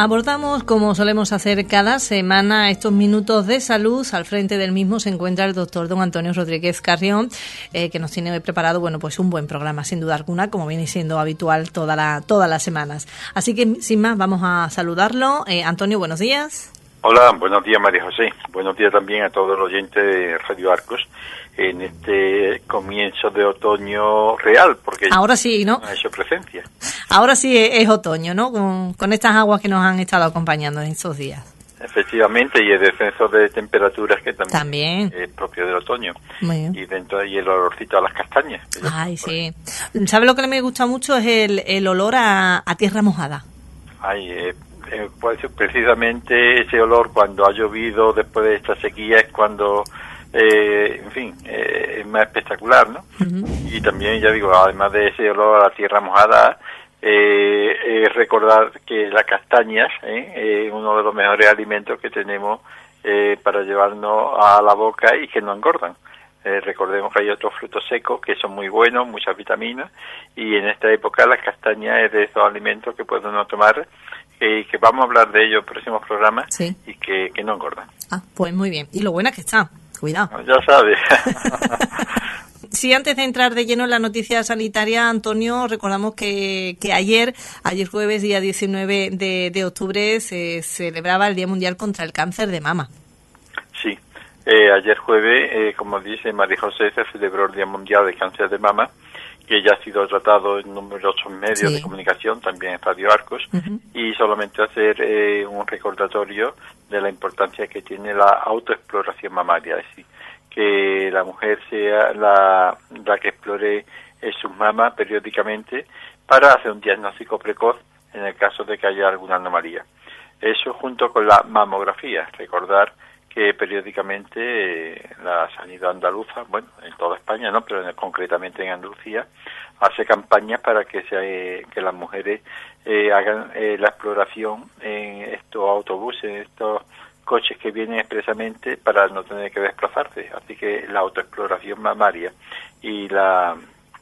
Abordamos, como solemos hacer cada semana, estos minutos de salud. Al frente del mismo se encuentra el doctor don Antonio Rodríguez Carrión, que nos tiene preparado, bueno, pues un buen programa, sin duda alguna, como viene siendo habitual todas las semanas. Así que, sin más, vamos a saludarlo. Antonio, buenos días. Hola, buenos días, María José. Buenos días también a todos los oyentes de Radio Arcos en este comienzo de otoño real, porque ahora sí, ¿no? Ha hecho presencia. Ahora sí es otoño, ¿no? Con estas aguas que nos han estado acompañando en estos días. Efectivamente, y el descenso de temperaturas que también es propio del otoño. Y dentro de ahí el olorcito a las castañas. Ay, sí. ¿Sabe lo que me gusta mucho? Es el olor a tierra mojada. Ay, pues precisamente ese olor cuando ha llovido después de esta sequía es cuando, en fin, es más espectacular, ¿no? Uh-huh. Y también, ya digo, además de ese olor a la tierra mojada, recordar que las castañas es uno de los mejores alimentos que tenemos para llevarnos a la boca y que no engordan. Recordemos que hay otros frutos secos que son muy buenos, muchas vitaminas, y en esta época las castañas es de esos alimentos que puede uno tomar y que vamos a hablar de ello en próximos programas, sí, y que no engordan. Ah, pues muy bien. Y lo buena que está. Cuidado. Ya sabes. Sí, antes de entrar de lleno en la noticia sanitaria, Antonio, recordamos que ayer jueves, día 19 de octubre, se celebraba el Día Mundial contra el Cáncer de Mama. Sí, ayer jueves, como dice María José, se celebró el Día Mundial del Cáncer de Mama, que ya ha sido tratado en numerosos medios de comunicación, también en Radio Arcos, uh-huh, y solamente hacer un recordatorio de la importancia que tiene la autoexploración mamaria, es decir, que la mujer sea la que explore sus mamas periódicamente para hacer un diagnóstico precoz en el caso de que haya alguna anomalía. Eso junto con la mamografía, recordar que periódicamente la sanidad andaluza, bueno, en toda España, no, pero concretamente en Andalucía, hace campañas para que las mujeres hagan la exploración en estos autobuses, en estos coches que vienen expresamente para no tener que desplazarse. Así que la autoexploración mamaria y la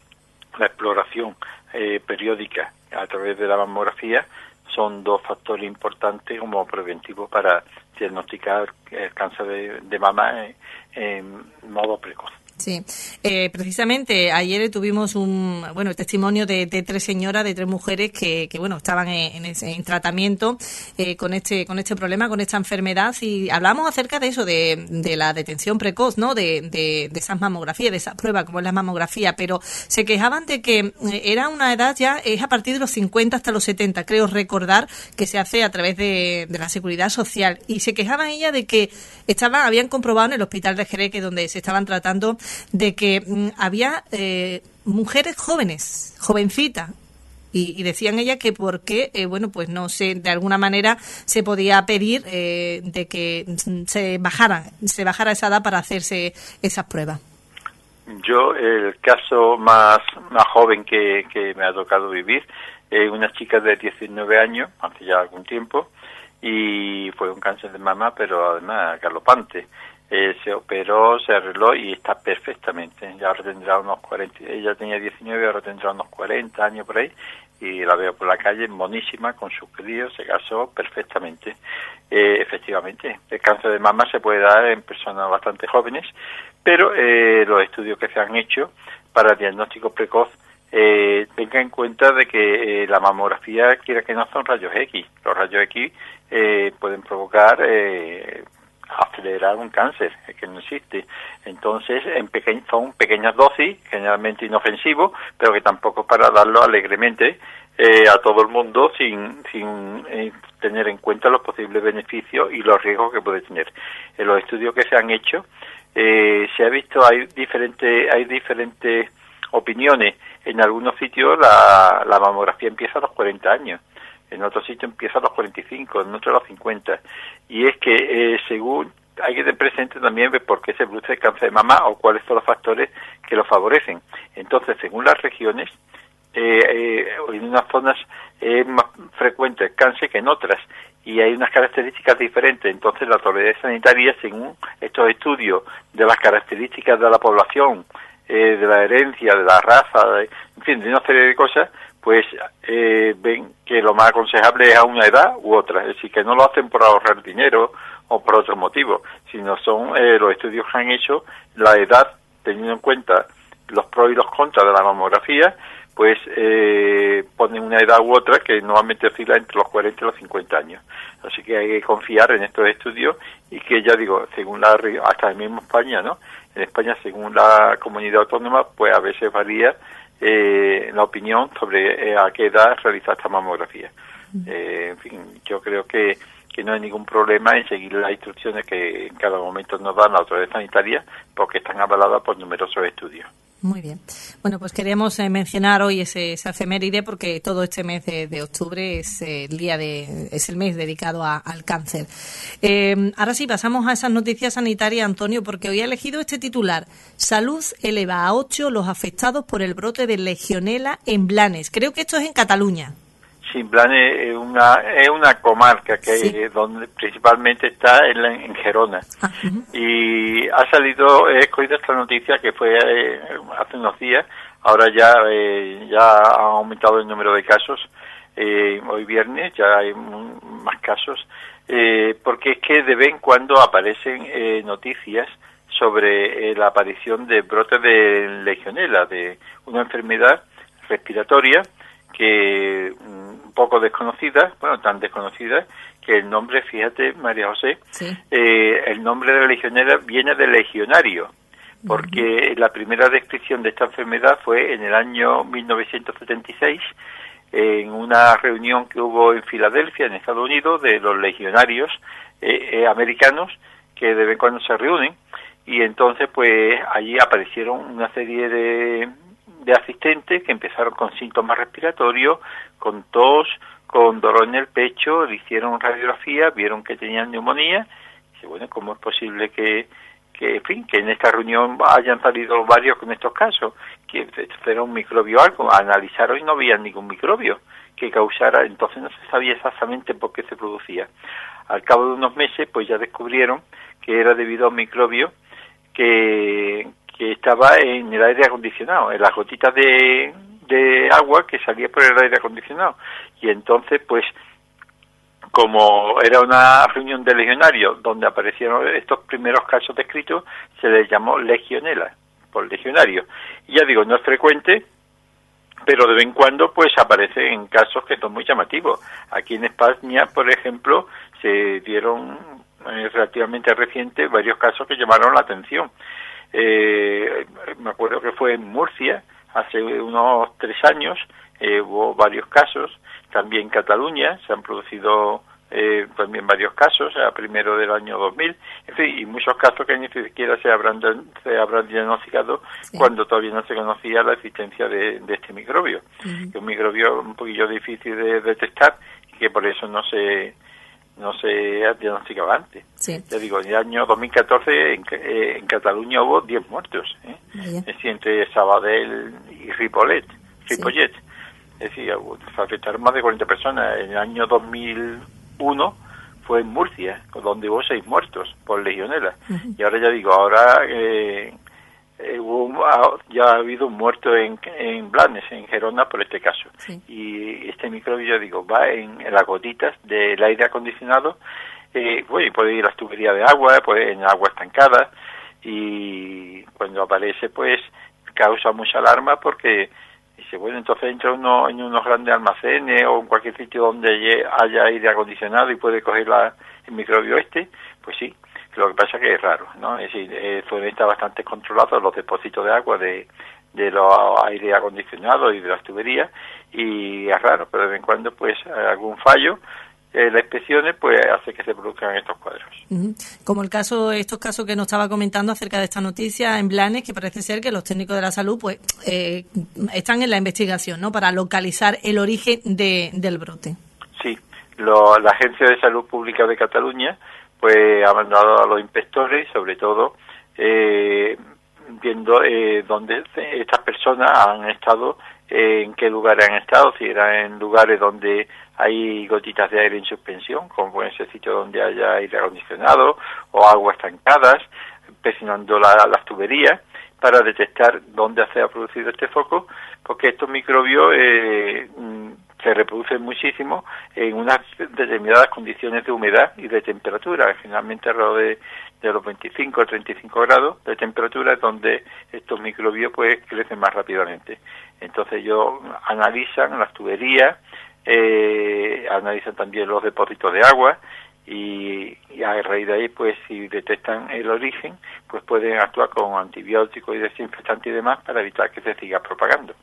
exploración periódica a través de la mamografía son dos factores importantes como preventivos para diagnosticar el cáncer de mama en modo precoz. Sí, precisamente ayer tuvimos el testimonio de tres señoras, de tres mujeres que estaban en tratamiento con este problema, con esta enfermedad, y hablamos acerca de eso, de la detención precoz, ¿no? De esas mamografías, de esas pruebas como es la mamografía, pero se quejaban de que era una edad ya, es a partir de los 50 hasta los 70, creo recordar, que se hace a través de la Seguridad Social, y se quejaban ellas de que habían comprobado en el hospital de Jerez, que donde se estaban tratando, de que había mujeres jóvenes, jovencitas, y decían ellas que por qué, pues no sé, de alguna manera se podía pedir de que se bajara esa edad para hacerse esas pruebas. Yo, el caso más joven que me ha tocado vivir, una chica de 19 años, hace ya algún tiempo, y fue un cáncer de mama, pero además galopante. Se operó, se arregló y está perfectamente. Ya ahora tendrá unos 40, ella tenía 19, ahora tendrá unos 40 años por ahí, y la veo por la calle, monísima, con sus críos, se casó perfectamente. Efectivamente, el cáncer de mama se puede dar en personas bastante jóvenes, pero los estudios que se han hecho para diagnóstico precoz, tenga en cuenta de que la mamografía, quiera que no, son rayos X. Los rayos X pueden provocar acelerar un cáncer que no existe. Entonces, son pequeñas dosis, generalmente inofensivos, pero que tampoco para darlo alegremente a todo el mundo sin tener en cuenta los posibles beneficios y los riesgos que puede tener. En los estudios que se han hecho, se ha visto, hay diferentes opiniones. En algunos sitios la mamografía empieza a los 40 años. En otro sitio empieza a los 45, en otro a los 50. Y es que según hay que tener presente también por qué se produce el cáncer de mama o cuáles son los factores que lo favorecen. Entonces, según las regiones, en unas zonas es más frecuente el cáncer que en otras, y hay unas características diferentes. Entonces, la autoridad sanitaria, según estos estudios de las características de la población, de la herencia, de la raza, en fin, de una serie de cosas, pues ven que lo más aconsejable es a una edad u otra, es decir, que no lo hacen por ahorrar dinero o por otro motivo, sino son los estudios que han hecho, la edad, teniendo en cuenta los pros y los contras de la mamografía, pues ponen una edad u otra que normalmente oscila entre los 40 y los 50 años. Así que hay que confiar en estos estudios y que, ya digo, según hasta el mismo España, ¿no? En España, según la comunidad autónoma, pues a veces varía la opinión sobre a qué edad realizar esta mamografía. En fin, yo creo que no hay ningún problema en seguir las instrucciones que en cada momento nos dan la autoridad sanitaria, porque están avaladas por numerosos estudios. Muy bien. Bueno, pues queríamos mencionar hoy esa efeméride porque todo este mes de octubre es el mes dedicado al cáncer. Ahora sí, pasamos a esas noticias sanitarias, Antonio, porque hoy he elegido este titular. Salud eleva a 8 los afectados por el brote de Legionela en Blanes. Creo que esto es en Cataluña. Sí, Blanes es una comarca que sí, donde principalmente está en Gerona. Y he escogido esta noticia que fue hace unos días. Ahora ya ha aumentado el número de casos. Hoy viernes ya hay más casos. Porque es que de vez en cuando aparecen noticias sobre la aparición de brotes de Legionela, de una enfermedad respiratoria que un poco desconocida, bueno, tan desconocida que el nombre, fíjate, María José, sí, el nombre de la Legionela viene de legionario, porque la primera descripción de esta enfermedad fue en el año 1976, en una reunión que hubo en Filadelfia, en Estados Unidos, de los legionarios americanos, que de vez en cuando se reúnen, y entonces pues allí aparecieron una serie de asistentes que empezaron con síntomas respiratorios, con tos, con dolor en el pecho, le hicieron radiografía, vieron que tenían neumonía, y dice, bueno, ¿cómo es posible que en fin, que en esta reunión hayan salido varios con estos casos? Que era un microbio o algo, analizaron y no había ningún microbio que causara, entonces no se sabía exactamente por qué se producía. Al cabo de unos meses, pues ya descubrieron que era debido a un microbio que estaba en el aire acondicionado, en las gotitas de agua que salía por el aire acondicionado. Y entonces, pues, como era una reunión de legionarios donde aparecieron estos primeros casos descritos, se les llamó Legionela, por legionario. Y ya digo, no es frecuente, pero de vez en cuando pues aparece en casos que son muy llamativos. Aquí en España, por ejemplo, se dieron relativamente reciente varios casos que llamaron la atención. Me acuerdo que fue en Murcia hace unos 3 años, hubo varios casos, también en Cataluña se han producido también varios casos, a primero del año 2000, en fin, y muchos casos que ni siquiera se habrán diagnosticado, sí, cuando todavía no se conocía la existencia de este microbio, que es un microbio un poquillo difícil de detectar y que por eso no se diagnosticaba antes. Sí. Ya digo, en el año 2014 en Cataluña hubo 10 muertos, es decir, entre Sabadell y Ripollet. Sí. Es decir, se afectaron más de 40 personas. En el año 2001 fue en Murcia, donde hubo 6 muertos por legionela. Y ahora ya digo, ya ha habido un muerto en Blanes, en Gerona, por este caso. Sí. Y este microbio, ya digo, va en las gotitas del aire acondicionado, puede ir a las tuberías de agua, en agua estancada, y cuando aparece, pues, causa mucha alarma porque dice, bueno, entonces entra uno en unos grandes almacenes o en cualquier sitio donde haya aire acondicionado y puede coger el microbio pues sí. Lo que pasa es que es raro, ¿no? Es decir, suelen estar bastante controlados los depósitos de agua de los aire acondicionados y de las tuberías, y es raro, pero de vez en cuando, pues, algún fallo, las inspecciones, pues, hace que se produzcan estos cuadros. Como estos casos que nos estaba comentando acerca de esta noticia en Blanes, que parece ser que los técnicos de la salud, pues, están en la investigación, ¿no?, para localizar el origen del brote. Sí, la Agencia de Salud Pública de Cataluña pues ha mandado a los inspectores, sobre todo, viendo dónde estas personas han estado, en qué lugares han estado, si eran en lugares donde hay gotitas de aire en suspensión, como puede ser sitio donde haya aire acondicionado, o aguas estancadas, presionando las tuberías, para detectar dónde se ha producido este foco, porque estos microbios se reproducen muchísimo en unas determinadas condiciones de humedad y de temperatura, generalmente alrededor de los 25 o 35 grados de temperatura, es donde estos microbios pues crecen más rápidamente. Entonces ellos analizan las tuberías, analizan también los depósitos de agua, y a raíz de ahí, pues si detectan el origen, pues pueden actuar con antibióticos y desinfectantes y demás para evitar que se siga propagando.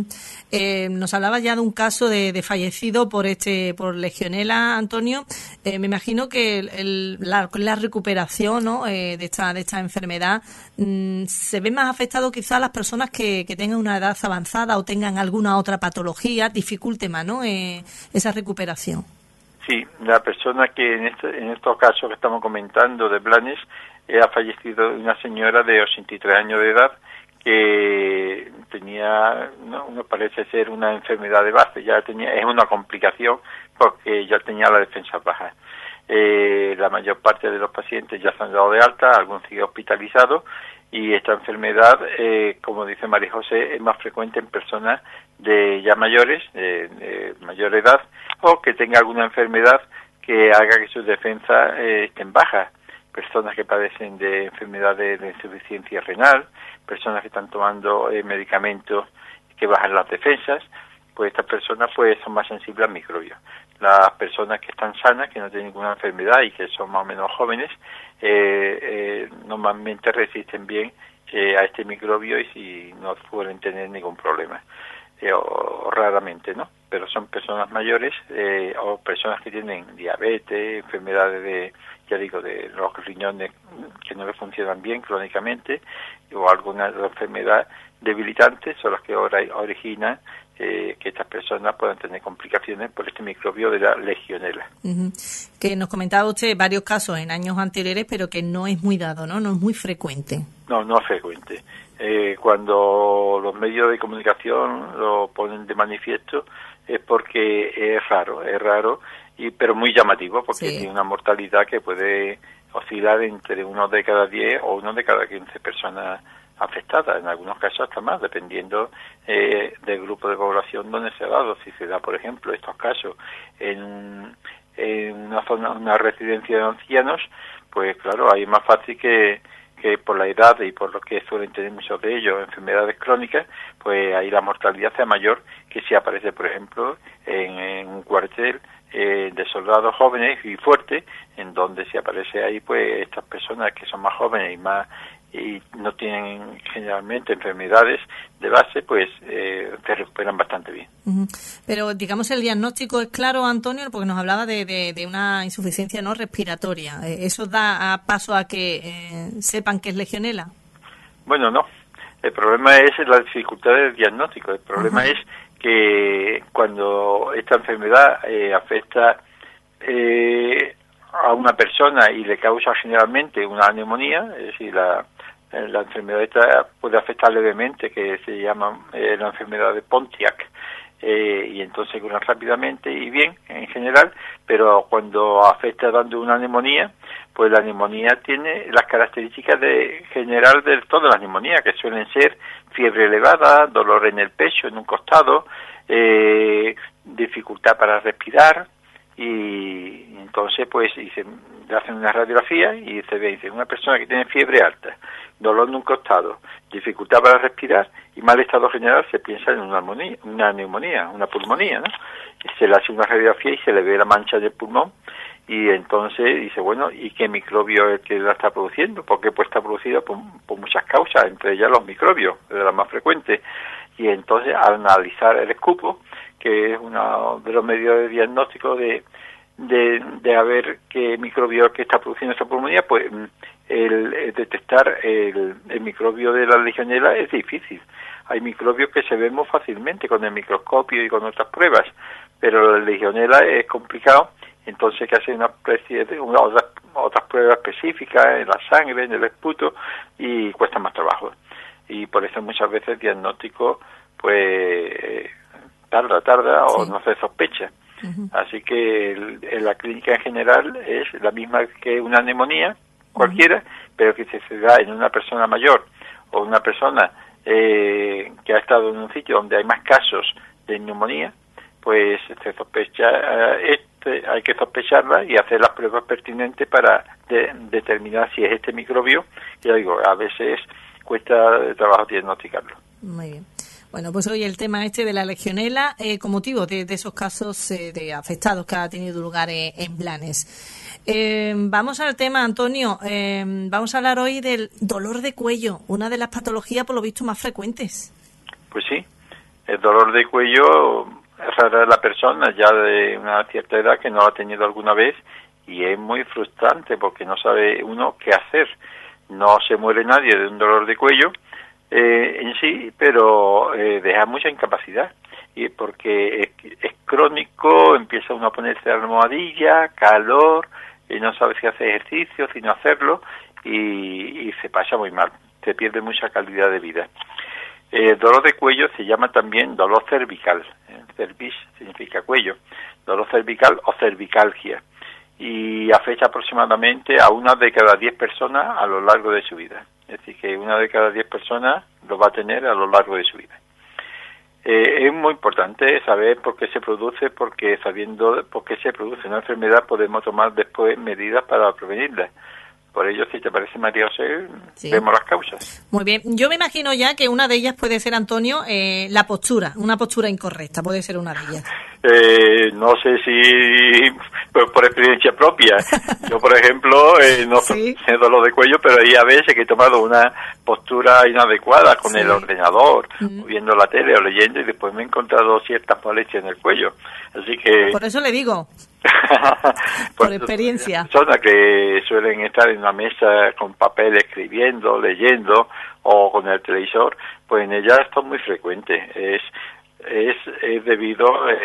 Nos hablaba ya de un caso de fallecido por Legionela, Antonio. Me imagino que la recuperación, ¿no?, de esta enfermedad se ve más afectado quizá a las personas que tengan una edad avanzada o tengan alguna otra patología, dificulte más, ¿no?, esa recuperación. Sí, la persona que en estos casos que estamos comentando de Blanes ha fallecido una señora de 83 años de edad que tenía, no parece ser una enfermedad de base, es una complicación porque ya tenía la defensa baja. La mayor parte de los pacientes ya se han dado de alta, algunos siguen hospitalizados, y esta enfermedad, como dice María José, es más frecuente en personas de ya mayores, de mayor edad, o que tenga alguna enfermedad que haga que sus defensas estén bajas. Personas que padecen de enfermedades de insuficiencia renal, personas que están tomando medicamentos que bajan las defensas, pues estas personas pues son más sensibles al microbio. Las personas que están sanas, que no tienen ninguna enfermedad y que son más o menos jóvenes, normalmente resisten bien a este microbio y no suelen tener ningún problema. O raramente, ¿no? Pero son personas mayores o personas que tienen diabetes, enfermedades de los riñones que no les funcionan bien crónicamente, o alguna enfermedad debilitante, son las que ahora originan que estas personas puedan tener complicaciones por este microbio de la Legionela. Uh-huh. Que nos comentaba usted varios casos en años anteriores, pero que no es muy dado, ¿no? No es muy frecuente. No es frecuente. Cuando los medios de comunicación lo ponen de manifiesto es porque es raro, pero muy llamativo, porque tiene una mortalidad que puede oscilar entre 1 de cada 10 o 1 de cada 15 personas afectadas, en algunos casos hasta más, dependiendo del grupo de población donde se ha dado. Si se da, por ejemplo, estos casos en una residencia de ancianos, pues claro, ahí es más fácil que por la edad y por lo que suelen tener muchos de ellos enfermedades crónicas, pues ahí la mortalidad sea mayor que si aparece, por ejemplo, en un cuartel de soldados jóvenes y fuertes, en donde si aparece ahí, pues estas personas que son más jóvenes y no tienen generalmente enfermedades de base, pues se recuperan bastante bien. Uh-huh. Pero digamos el diagnóstico es claro, Antonio, porque nos hablaba de una insuficiencia no respiratoria. ¿Eso da paso a que sepan que es Legionela? Bueno, no. El problema es la dificultad del diagnóstico. El problema es que cuando esta enfermedad afecta a una persona y le causa generalmente una neumonía, es decir, la enfermedad esta puede afectar levemente, que se llama la enfermedad de Pontiac, y entonces cura rápidamente y bien en general, pero cuando afecta dando una neumonía, pues la neumonía tiene las características general de todas las neumonías, que suelen ser fiebre elevada, dolor en el pecho, en un costado, dificultad para respirar, y entonces pues le hacen una radiografía y se ve, dice, una persona que tiene fiebre alta, dolor en un costado, dificultad para respirar y mal estado general, se piensa en una neumonía, una pulmonía, ¿no? Se le hace una radiografía y se le ve la mancha del pulmón y entonces dice, bueno, ¿y qué microbio es el que la está produciendo? Porque pues está producido por muchas causas, entre ellas los microbios, de las más frecuentes. Y entonces al analizar el escupo, que es uno de los medios de diagnóstico de a ver qué microbio que está produciendo esa pulmonía, pues el detectar el microbio de la Legionela es difícil. Hay microbios que se ven muy fácilmente con el microscopio y con otras pruebas, pero la Legionela es complicado, entonces que hacer una especie de otras pruebas específicas en la sangre, en el esputo, y cuesta más trabajo. Y por eso muchas veces el diagnóstico pues tarda o no se sospecha. Uh-huh. Así que en la clínica en general es la misma que una neumonía cualquiera, pero que se da en una persona mayor o una persona que ha estado en un sitio donde hay más casos de neumonía, pues se sospecha, hay que sospecharla y hacer las pruebas pertinentes para determinar si es este microbio. Ya digo, a veces cuesta trabajo diagnosticarlo. Muy bien. Bueno, pues hoy el tema de la legionela con motivo de esos casos de afectados que ha tenido lugar en Blanes. Vamos al tema, Antonio. Vamos a hablar hoy del dolor de cuello, una de las patologías por lo visto más frecuentes. Pues sí, el dolor de cuello es rara la persona ya de una cierta edad que no lo ha tenido alguna vez y es muy frustrante porque no sabe uno qué hacer. No se muere nadie de un dolor de cuello en sí, pero deja mucha incapacidad y porque es crónico, empieza uno a ponerse almohadilla, calor, no sabe si hace ejercicio, si no hacerlo y se pasa muy mal, se pierde mucha calidad de vida. El dolor de cuello se llama también dolor cervical, cervis significa cuello, dolor cervical o cervicalgia y afecta aproximadamente a 1 de cada 10 personas a lo largo de su vida. Es decir, que 1 de cada 10 personas lo va a tener a lo largo de su vida. Es muy importante saber por qué se produce, porque sabiendo por qué se produce una enfermedad podemos tomar después medidas para prevenirla. Por ello, si te parece, María José, sí, vemos las causas. Muy bien. Yo me imagino ya que una de ellas puede ser, Antonio, la postura, una postura incorrecta, puede ser una de ellas. No sé si por experiencia propia. Yo, por ejemplo, no ¿sí? Tengo dolor de cuello, pero hay a veces que he tomado una postura inadecuada con sí. El ordenador, viendo la tele o leyendo, y después me he encontrado ciertas molestias en el cuello. Así que... Por eso le digo. Por experiencia. Personas que suelen estar en una mesa con papel escribiendo, leyendo o con el televisor, pues en ellas esto es muy frecuente. Es debido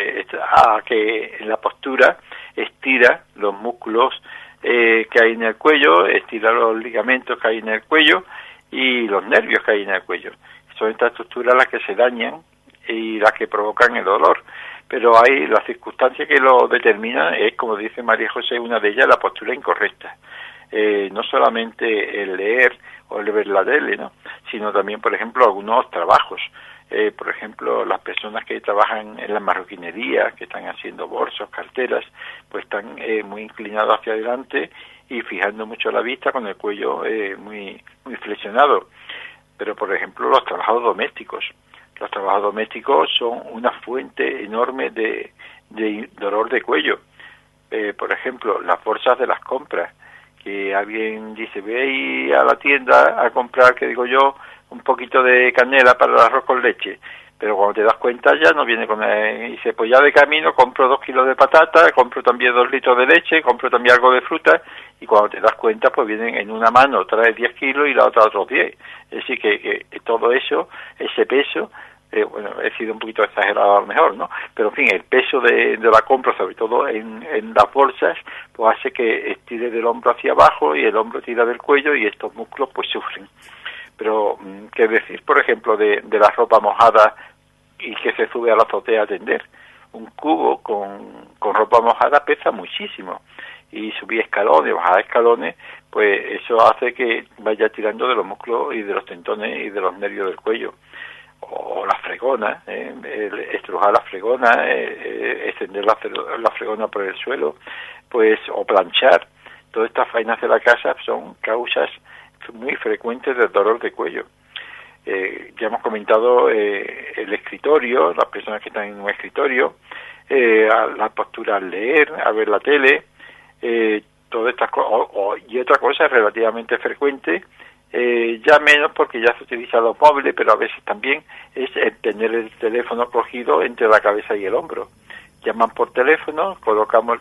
a que en la postura estira los músculos que hay en el cuello, estira los ligamentos que hay en el cuello y los nervios que hay en el cuello. Son estas estructuras las que se dañan y las que provocan el dolor. Pero hay la circunstancia que lo determina, es, como dice María José, una de ellas, la postura incorrecta. No solamente el leer o el ver la tele, ¿no? Sino también, por ejemplo, algunos trabajos. Por ejemplo, las personas que trabajan en la marroquinería, que están haciendo bolsos, carteras, pues están muy inclinados hacia adelante y fijando mucho la vista con el cuello muy flexionado. Pero, por ejemplo, los trabajos domésticos. Los trabajos domésticos son una fuente enorme de dolor de cuello. Por ejemplo, las bolsas de las compras, que alguien dice, ve ahí a la tienda a comprar, que digo yo, un poquito de canela para el arroz con leche. Pero cuando te das cuenta ya no viene con... dice, pues ya de camino compro 2 kilos de patata, compro también 2 litros de leche, compro también algo de fruta, y cuando te das cuenta pues vienen en una mano, trae 10 kilos y la otra otros 10. Es decir, que todo eso, ese peso, bueno, he sido un poquito exagerado a lo mejor, ¿no? Pero en fin, el peso de la compra, sobre todo en las bolsas, pues hace que estire del hombro hacia abajo y el hombro tira del cuello y estos músculos pues sufren. Pero, ¿qué decir, por ejemplo, de la ropa mojada y que se sube a la azotea a tender? Un cubo con ropa mojada pesa muchísimo. Y subir escalones, bajar escalones, pues eso hace que vaya tirando de los músculos y de los tendones y de los nervios del cuello. O la fregona, estrujar la fregona, extender la fregona por el suelo, pues, o planchar. Todas estas faenas de la casa son causas muy frecuentes del dolor de cuello. Ya hemos comentado el escritorio, las personas que están en un escritorio, la postura al leer, a ver la tele, todas estas cosas. Y otra cosa relativamente frecuente, ya menos porque ya se utiliza los móviles, pero a veces también es el tener el teléfono cogido entre la cabeza y el hombro. Llaman por teléfono, colocamos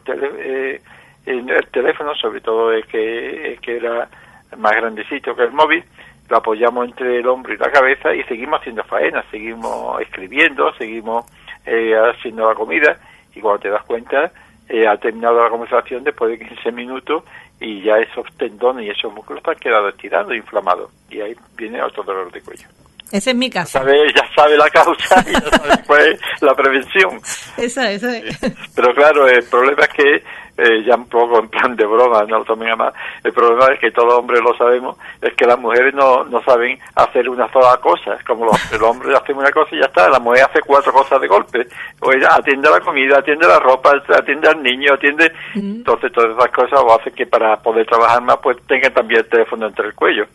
el teléfono, sobre todo el que era más grandecito que el móvil, lo apoyamos entre el hombro y la cabeza y seguimos haciendo faenas, seguimos escribiendo, seguimos haciendo la comida, y cuando te das cuenta ha terminado la conversación después de 15 minutos y ya esos tendones y esos músculos han quedado estirados, inflamados, y ahí viene otro dolor de cuello. Ese es mi caso. Ya sabe la causa y ya sabe cuál es la prevención. Esa es. Pero claro, el problema es que ya un poco en plan de broma, no lo tomen a mal. El problema es que todos los hombres lo sabemos, es que las mujeres no saben hacer una sola cosa. Es como los hombres hacen una cosa y ya está, la mujer hace 4 cosas de golpe. O ella atiende a la comida, atiende a la ropa, atiende al niño, atiende... Entonces todas esas cosas lo hacen que para poder trabajar más, pues tengan también el teléfono entre el cuello.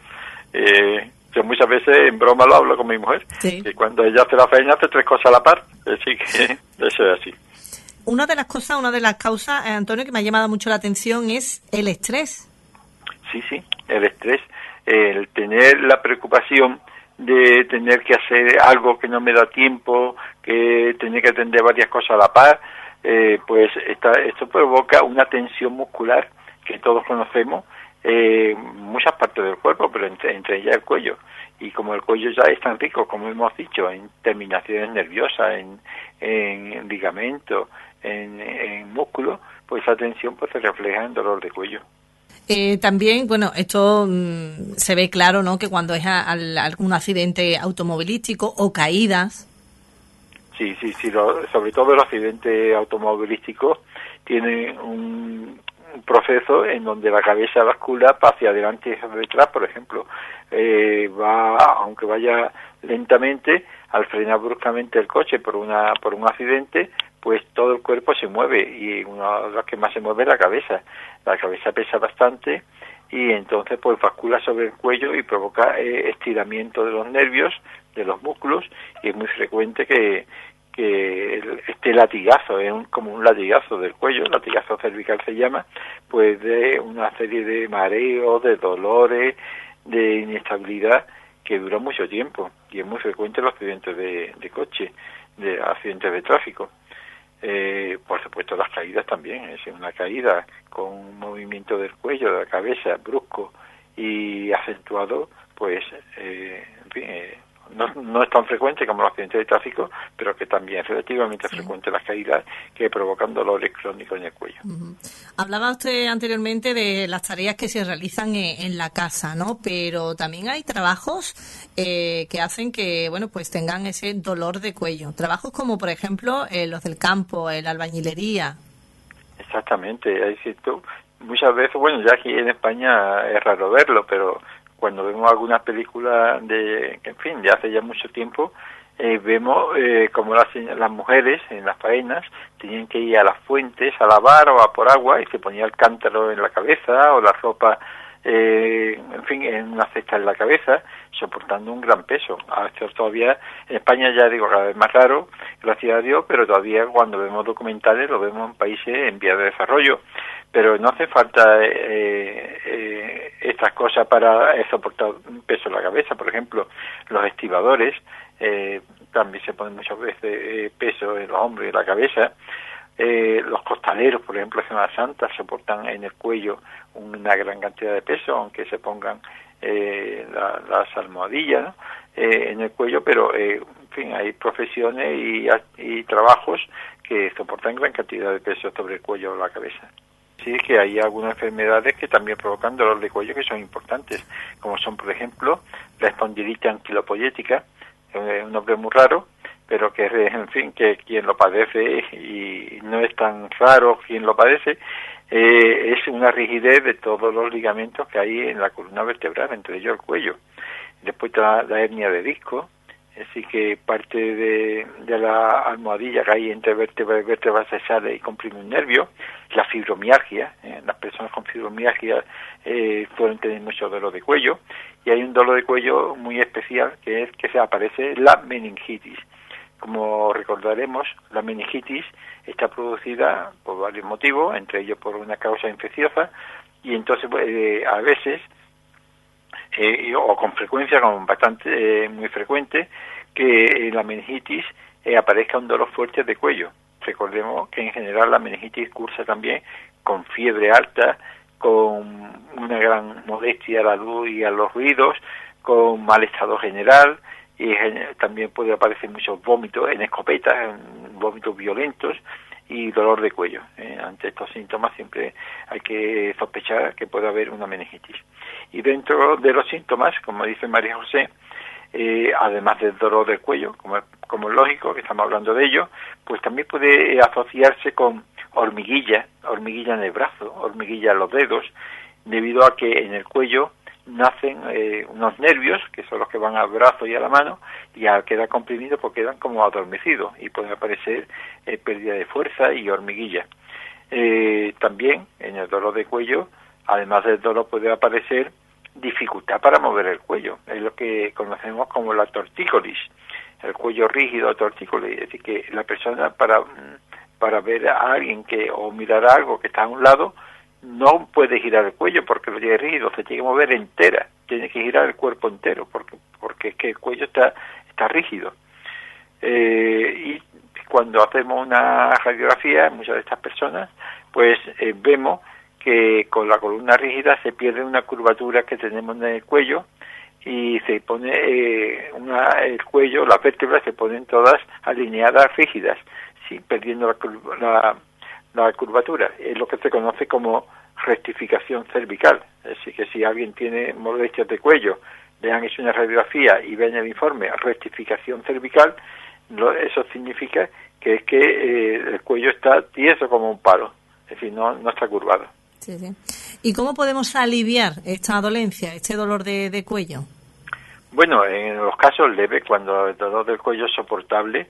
Yo muchas veces en broma lo hablo con mi mujer, sí, que cuando ella hace la faena hace 3 cosas a la par. Así que eso es así. Una de las causas, Antonio, que me ha llamado mucho la atención es el estrés. Sí, el estrés, el tener la preocupación de tener que hacer algo que no me da tiempo, que tener que atender varias cosas a la par, pues esto provoca una tensión muscular que todos conocemos, muchas partes del cuerpo, pero entre ellas el cuello. Y como el cuello ya es tan rico, como hemos dicho, en terminaciones nerviosas, en ligamentos, en músculos, pues esa tensión pues se refleja en dolor de cuello. También, bueno, esto se ve claro, ¿no?, que cuando es algún accidente automovilístico o caídas. Sí, sobre todo los accidentes automovilísticos tienen un proceso en donde la cabeza bascula hacia adelante y hacia detrás, por ejemplo. Aunque vaya lentamente, al frenar bruscamente el coche por un accidente, pues todo el cuerpo se mueve, y una de las que más se mueve es la cabeza. La cabeza pesa bastante y entonces pues bascula sobre el cuello y provoca estiramiento de los nervios, de los músculos, y es muy frecuente que este latigazo, es como un latigazo del cuello, latigazo cervical se llama, pues de una serie de mareos, de dolores, de inestabilidad que dura mucho tiempo, y es muy frecuente en los accidentes de coche, de accidentes de tráfico. Por supuesto las caídas también, es una caída con un movimiento del cuello, de la cabeza brusco y acentuado, pues en fin, no es tan frecuente como los accidentes de tráfico, pero que también es relativamente frecuente las caídas que provocan dolores crónicos en el cuello. Hablaba usted anteriormente de las tareas que se realizan en la casa, ¿no? Pero también hay trabajos que hacen que, bueno, pues tengan ese dolor de cuello. Trabajos como, por ejemplo, los del campo, la albañilería. Exactamente, es cierto. Muchas veces, bueno, ya aquí en España es raro verlo, pero cuando vemos algunas películas de hace ya mucho tiempo, vemos como las mujeres en las faenas tenían que ir a las fuentes a lavar o a por agua, y se ponía el cántaro en la cabeza o la ropa, en una cesta en la cabeza, soportando un gran peso. Esto todavía en España, ya digo, cada vez más raro, gracias a Dios, pero todavía cuando vemos documentales lo vemos en países en vías de desarrollo. Pero no hace falta estas cosas para soportar un peso en la cabeza. Por ejemplo, los estibadores también se ponen muchas veces peso en los hombros y en la cabeza. Los costaleros, por ejemplo, en Semana Santa, soportan en el cuello una gran cantidad de peso, aunque se pongan las almohadillas, ¿no?, en el cuello, pero hay profesiones y trabajos que soportan gran cantidad de peso sobre el cuello o la cabeza. Sí, que hay algunas enfermedades que también provocan dolor de cuello que son importantes, como son, por ejemplo, la espondilitis anquilopoyética, un nombre muy raro, pero que que quien lo padece, y no es tan raro quien lo padece, es una rigidez de todos los ligamentos que hay en la columna vertebral, entre ellos el cuello. Después la hernia de disco, así que parte de la almohadilla que hay entre vértebra y vértebra se sale y comprime un nervio. La fibromialgia, las personas con fibromialgia suelen tener mucho dolor de cuello, y hay un dolor de cuello muy especial que es que se aparece la meningitis. Como recordaremos, la meningitis está producida por varios motivos, entre ellos por una causa infecciosa, y entonces a veces o con frecuencia, como bastante muy frecuente, que la meningitis aparezca un dolor fuerte de cuello. Recordemos que en general la meningitis cursa también con fiebre alta, con una gran molestia a la luz y a los ruidos, con mal estado general, y también puede aparecer muchos vómitos en escopetas, vómitos violentos y dolor de cuello. Ante estos síntomas siempre hay que sospechar que puede haber una meningitis. Y dentro de los síntomas, como dice María José, además del dolor del cuello, como es lógico que estamos hablando de ello, pues también puede asociarse con hormiguilla en el brazo, hormiguilla en los dedos, debido a que en el cuello nacen unos nervios, que son los que van al brazo y a la mano, y al quedar comprimidos pues quedan como adormecidos y pueden aparecer pérdida de fuerza y hormiguilla. También en el dolor de cuello, además del dolor, puede aparecer dificultad para mover el cuello, es lo que conocemos como la tortícolis, el cuello rígido, tortícolis, es decir, que la persona para ver a alguien o mirar a algo que está a un lado, no puede girar el cuello porque lo tiene rígido, se tiene que mover entera, tiene que girar el cuerpo entero porque es que el cuello está rígido. Y cuando hacemos una radiografía en muchas de estas personas, pues vemos que con la columna rígida se pierde una curvatura que tenemos en el cuello y se pone el cuello, las vértebras se ponen todas alineadas rígidas, ¿sí? Perdiendo la curvatura. Es lo que se conoce como rectificación cervical. Es decir, que si alguien tiene molestias de cuello, le han hecho una radiografía y ven el informe rectificación cervical, eso significa que es que el cuello está tieso como un palo, es decir, no está curvado. Sí, sí. ¿Y cómo podemos aliviar esta dolencia, este dolor de cuello? Bueno, en los casos leves, cuando el dolor del cuello es soportable,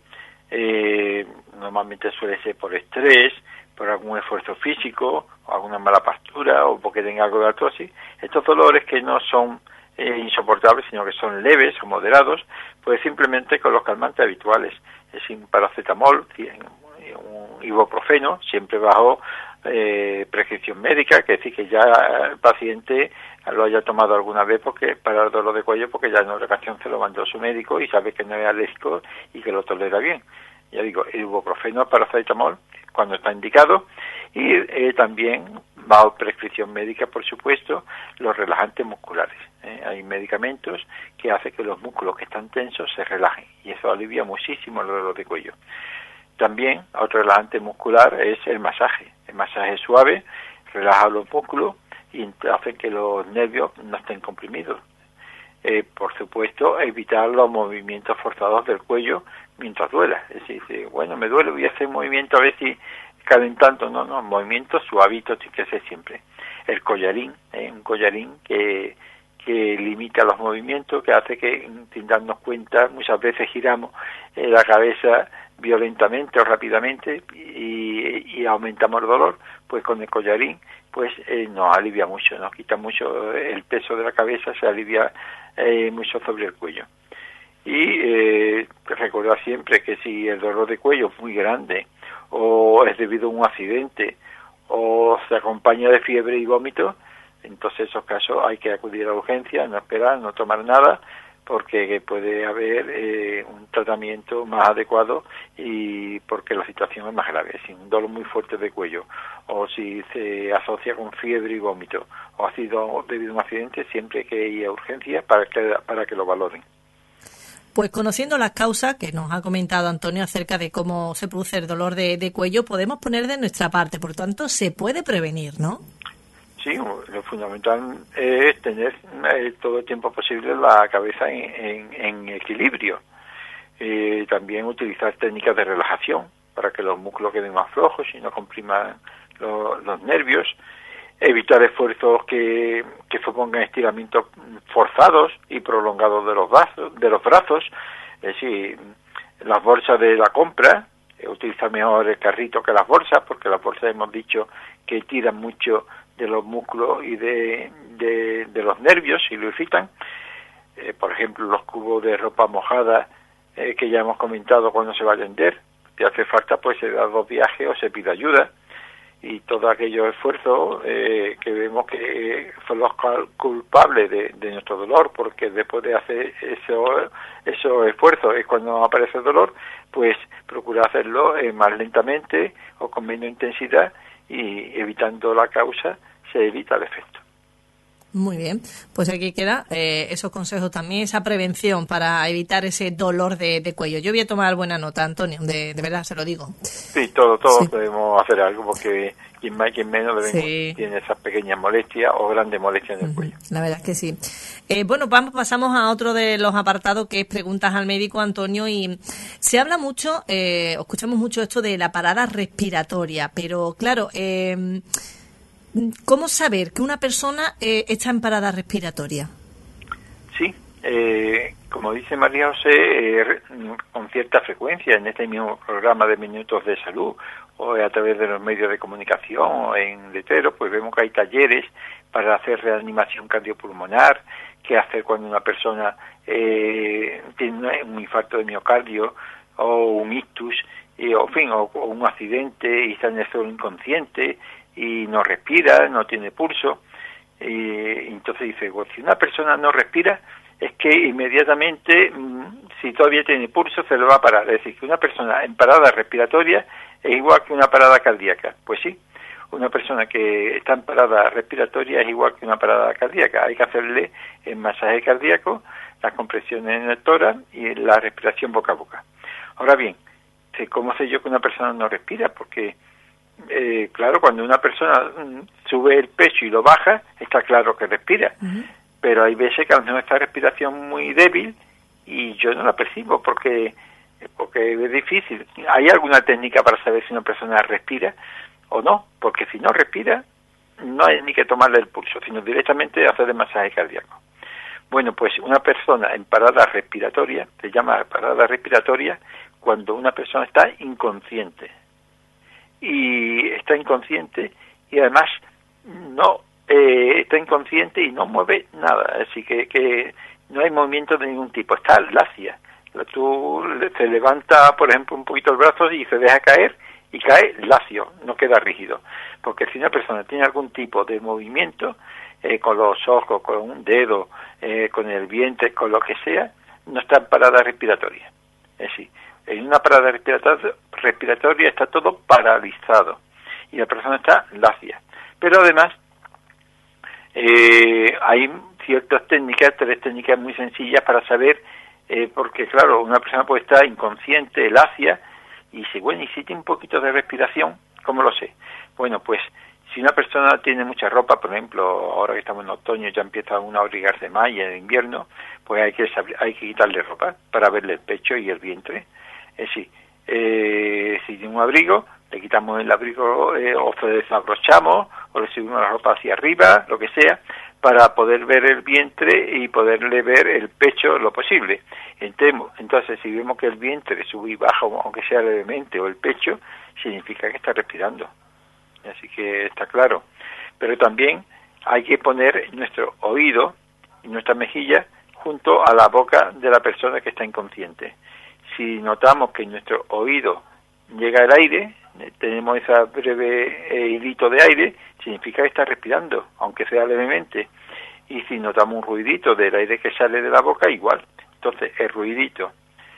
normalmente suele ser por estrés, por algún esfuerzo físico, o alguna mala postura, o porque tenga algo de artrosis. Estos dolores que no son insoportables, sino que son leves o moderados, pues simplemente con los calmantes habituales, es decir, un paracetamol, un ibuprofeno, siempre bajo prescripción médica, que es decir, que ya el paciente lo haya tomado alguna vez porque para el dolor de cuello, porque ya en otra ocasión se lo mandó su médico y sabe que no es alérgico y que lo tolera bien. Ya digo, el ibuprofeno, paracetamol, cuando está indicado, y también bajo prescripción médica, por supuesto, los relajantes musculares. Hay medicamentos que hacen que los músculos que están tensos se relajen y eso alivia muchísimo el dolor de cuello. También otro relajante muscular es el masaje. El masaje suave relaja los músculos y hace que los nervios no estén comprimidos. Por supuesto, evitar los movimientos forzados del cuello mientras duela. Es decir, bueno, me duele, voy a hacer movimiento a ver si calentando. No, movimientos suavitos tiene que hacer siempre. El collarín, un collarín que limita los movimientos, que hace que, sin darnos cuenta, muchas veces giramos la cabeza violentamente o rápidamente y aumentamos el dolor, pues con el collarín pues nos alivia mucho, nos quita mucho el peso de la cabeza, se alivia mucho sobre el cuello. Y recordar siempre que si el dolor de cuello es muy grande o es debido a un accidente o se acompaña de fiebre y vómito, entonces en esos casos hay que acudir a urgencia, no esperar, no tomar nada, porque puede haber un tratamiento más adecuado y porque la situación es más grave. Si un dolor muy fuerte de cuello o si se asocia con fiebre y vómito o ha sido debido a un accidente, siempre hay que ir a urgencia para que lo valoren. Pues conociendo las causas que nos ha comentado Antonio acerca de cómo se produce el dolor de cuello, podemos poner de nuestra parte, por tanto se puede prevenir, ¿no? Sí, lo fundamental es tener todo el tiempo posible la cabeza en equilibrio. También utilizar técnicas de relajación para que los músculos queden más flojos y no compriman los nervios. Evitar esfuerzos que supongan estiramientos forzados y prolongados de los brazos. Es decir, las bolsas de la compra, utilizar mejor el carrito que las bolsas, porque las bolsas hemos dicho que tiran mucho de los músculos y de los nervios y lo irritan. Por ejemplo, los cubos de ropa mojada que ya hemos comentado cuando se va a tender. Si hace falta, pues se da 2 viajes o se pide ayuda. Y todos aquellos esfuerzos que vemos que son los culpables de nuestro dolor, porque después de hacer esos esfuerzos es cuando aparece el dolor, pues procura hacerlo más lentamente o con menos intensidad y evitando la causa se evita el efecto. Muy bien, pues aquí queda esos consejos también, esa prevención para evitar ese dolor de cuello. Yo voy a tomar buena nota, Antonio, de verdad, se lo digo. Sí, todos sí. Podemos hacer algo porque quien más, quien menos de vez en cuando tiene esas pequeñas molestias o grandes molestias en el cuello. La verdad es que sí. Bueno, pasamos a otro de los apartados, que es preguntas al médico, Antonio, y se habla mucho, escuchamos mucho esto de la parada respiratoria, pero claro, ¿cómo saber que una persona está en parada respiratoria? Sí, como dice María José, con cierta frecuencia en este mismo programa de Minutos de Salud o a través de los medios de comunicación o en letreros, pues vemos que hay talleres para hacer reanimación cardiopulmonar, qué hacer cuando una persona tiene un infarto de miocardio o un ictus, o un accidente y está en el suelo inconsciente y no respira, no tiene pulso. Entonces dice, bueno, si una persona no respira, es que inmediatamente, si todavía tiene pulso, se lo va a parar. Es decir, que una persona en parada respiratoria es igual que una parada cardíaca. Pues sí, una persona que está en parada respiratoria es igual que una parada cardíaca. Hay que hacerle el masaje cardíaco, las compresiones en el tórax y la respiración boca a boca. Ahora bien, ¿cómo sé yo que una persona no respira? Porque, claro, cuando una persona sube el pecho y lo baja, está claro que respira. Pero hay veces que a lo mejor esta respiración muy débil y yo no la percibo porque es difícil. ¿Hay alguna técnica para saber si una persona respira o no? Porque si no respira, no hay ni que tomarle el pulso, sino directamente hacerle masaje cardíaco. Bueno, pues una persona en parada respiratoria, se llama parada respiratoria cuando una persona está inconsciente. Y está inconsciente y además no está inconsciente y no mueve nada, así que no hay movimiento de ningún tipo, está lacia. Tú se levanta, por ejemplo, un poquito el brazo y se deja caer y cae lacio, no queda rígido, porque si una persona tiene algún tipo de movimiento, con los ojos, con un dedo, con el vientre, con lo que sea, no está en parada respiratoria. Es decir, en una parada respiratoria está todo paralizado y la persona está lacia. Pero además hay ciertas técnicas, 3 técnicas muy sencillas para saber, porque claro, una persona puede estar inconsciente, lacia, y dice, bueno, ¿y si tiene un poquito de respiración? ¿Cómo lo sé? Bueno, pues si una persona tiene mucha ropa, por ejemplo, ahora que estamos en otoño ya empieza uno a abrigarse más y en invierno, pues hay que quitarle ropa para verle el pecho y el vientre. Es decir, si tiene un abrigo, le quitamos el abrigo o se desabrochamos o le subimos la ropa hacia arriba, lo que sea, para poder ver el vientre y poderle ver el pecho lo posible. Entonces, si vemos que el vientre sube y baja, aunque sea levemente, o el pecho, significa que está respirando. Así que está claro. Pero también hay que poner nuestro oído y nuestra mejilla junto a la boca de la persona que está inconsciente. Si notamos que en nuestro oído llega el aire, tenemos ese breve hilito de aire, significa que está respirando, aunque sea levemente. Y si notamos un ruidito del aire que sale de la boca, igual. Entonces, el ruidito,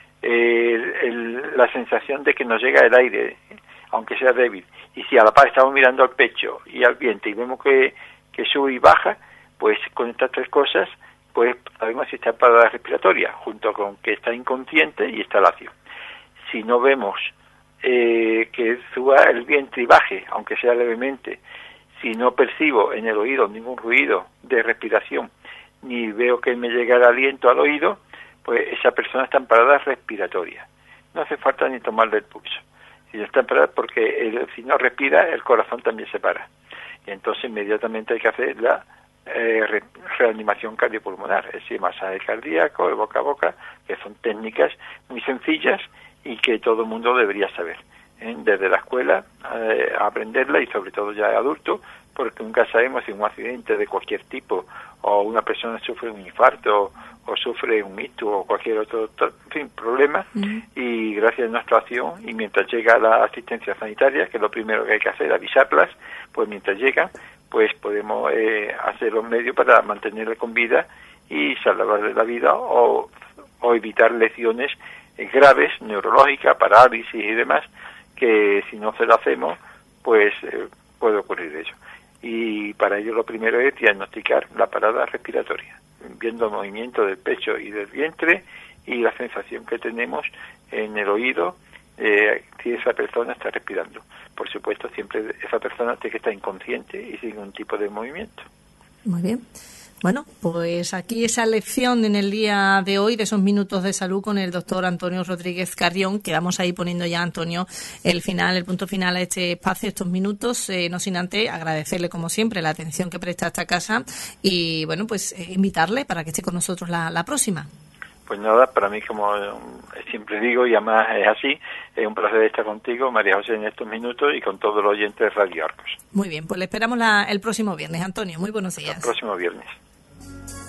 la sensación de que nos llega el aire, aunque sea débil, y si a la par estamos mirando al pecho y al vientre y vemos que sube y baja, pues con estas 3 cosas, pues sabemos si está en parada respiratoria, junto con que está inconsciente y está lacio. Si no vemos que suba el vientre y baje, aunque sea levemente, si no percibo en el oído ningún ruido de respiración, ni veo que me llega el aliento al oído, pues esa persona está en parada respiratoria. No hace falta ni tomarle el pulso. Si no está en parada, porque si no respira, el corazón también se para. Y entonces inmediatamente hay que hacer la reanimación cardiopulmonar, es decir, masaje cardíaco, de boca a boca, que son técnicas muy sencillas y que todo el mundo debería saber, desde la escuela a aprenderla y sobre todo ya adulto, porque nunca sabemos si un accidente de cualquier tipo o una persona sufre un infarto o sufre un ictus o cualquier otro problema, y gracias a nuestra acción y mientras llega la asistencia sanitaria, que es lo primero que hay que hacer, avisarlas, pues mientras llegan, pues podemos hacer los medios para mantenerle con vida y salvarle la vida o evitar lesiones graves, neurológicas, parálisis y demás, que si no se lo hacemos, pues puede ocurrir eso. Y para ello lo primero es diagnosticar la parada respiratoria, viendo el movimiento del pecho y del vientre y la sensación que tenemos en el oído, si esa persona está respirando. Por supuesto, siempre esa persona tiene que estar inconsciente y sin ningún tipo de movimiento. Muy bien. Bueno, pues aquí esa lección en el día de hoy de esos minutos de salud con el doctor Antonio Rodríguez Carrión, que vamos a ir poniendo ya, Antonio, el punto final a este espacio, estos minutos, no sin antes agradecerle como siempre la atención que presta a esta casa y bueno, pues invitarle para que esté con nosotros la próxima. Pues nada, para mí, como siempre digo, y además es así, es un placer estar contigo, María José, en estos minutos y con todos los oyentes de Radio Arcos. Muy bien, pues le esperamos el próximo viernes, Antonio. Muy buenos días. El próximo viernes.